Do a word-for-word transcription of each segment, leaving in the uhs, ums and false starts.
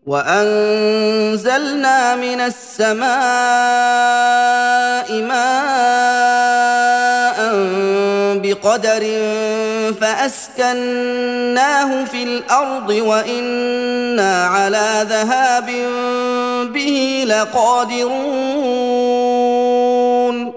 وأنزلنا من السماء ماء بقدر فأسكناه في الأرض وإنا على ذهاب به لقادرون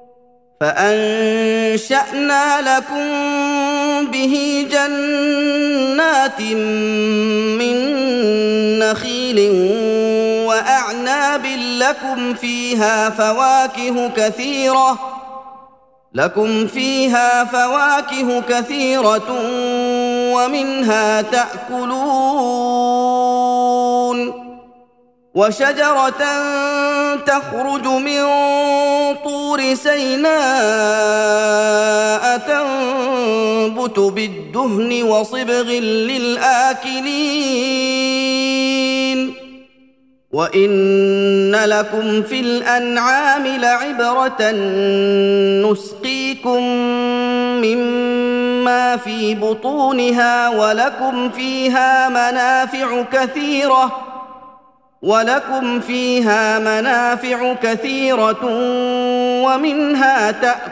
فأنشأنا لكم به جنات من نخيل وأعناب لكم فيها فواكه كثيرة لكم فيها فواكه كثيرة ومنها تأكلون وشجرة تخرج من طور سيناء تنبت بالدهن وصبغ للآكلين وإن لكم في الأنعام لعبرة نسقيكم مما في بطونها ولكم فيها منافع كثيرة ولكم فيها منافع كثيرة ومنها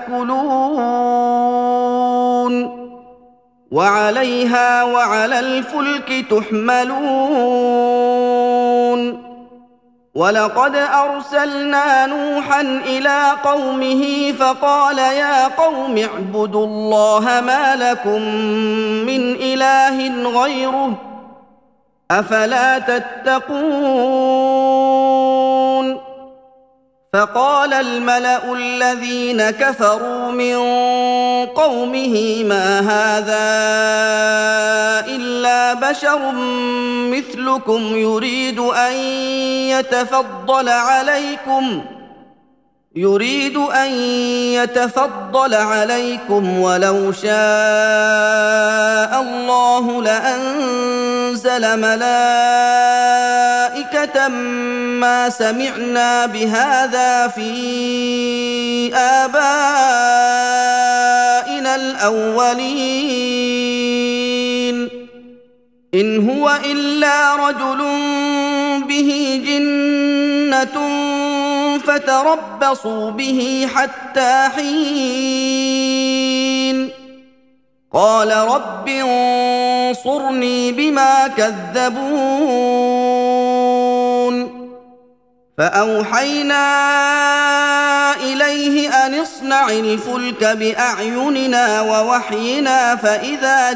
تأكلون وعليها وعلى الفلك تحملون ولقد أرسلنا نوحا إلى قومه فقال يا قوم اعبدوا الله ما لكم من إله غيره أفلا تتقون فقال الملأ الذين كفروا من قومه ما هذا إلا بشر مثلكم يريد أن يتفضل عليكم يريد أن يتفضل عليكم ولو شاء الله لأنزل ملائكة ما سمعنا بهذا في آبائنا الأولين إن هو إلا رجل به جنة فتربصوا به حتى حين قال رب انصرني بما كذبون فأوحينا إليه أن اصنع الفلك بأعيننا ووحينا فإذا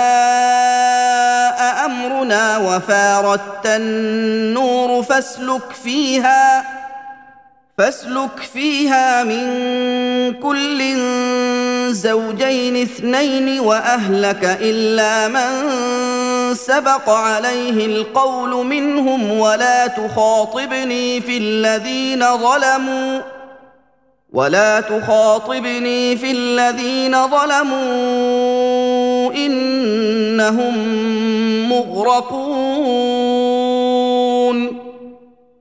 جاء أمرنا وفاردت النور فاسلك فيها فاسلك فيها من كل زوجين اثنين وأهلك إلا من سبق عليه القول منهم ولا تخاطبني في الذين ظلموا ولا تخاطبني في الذين ظلموا إنهم مغرقون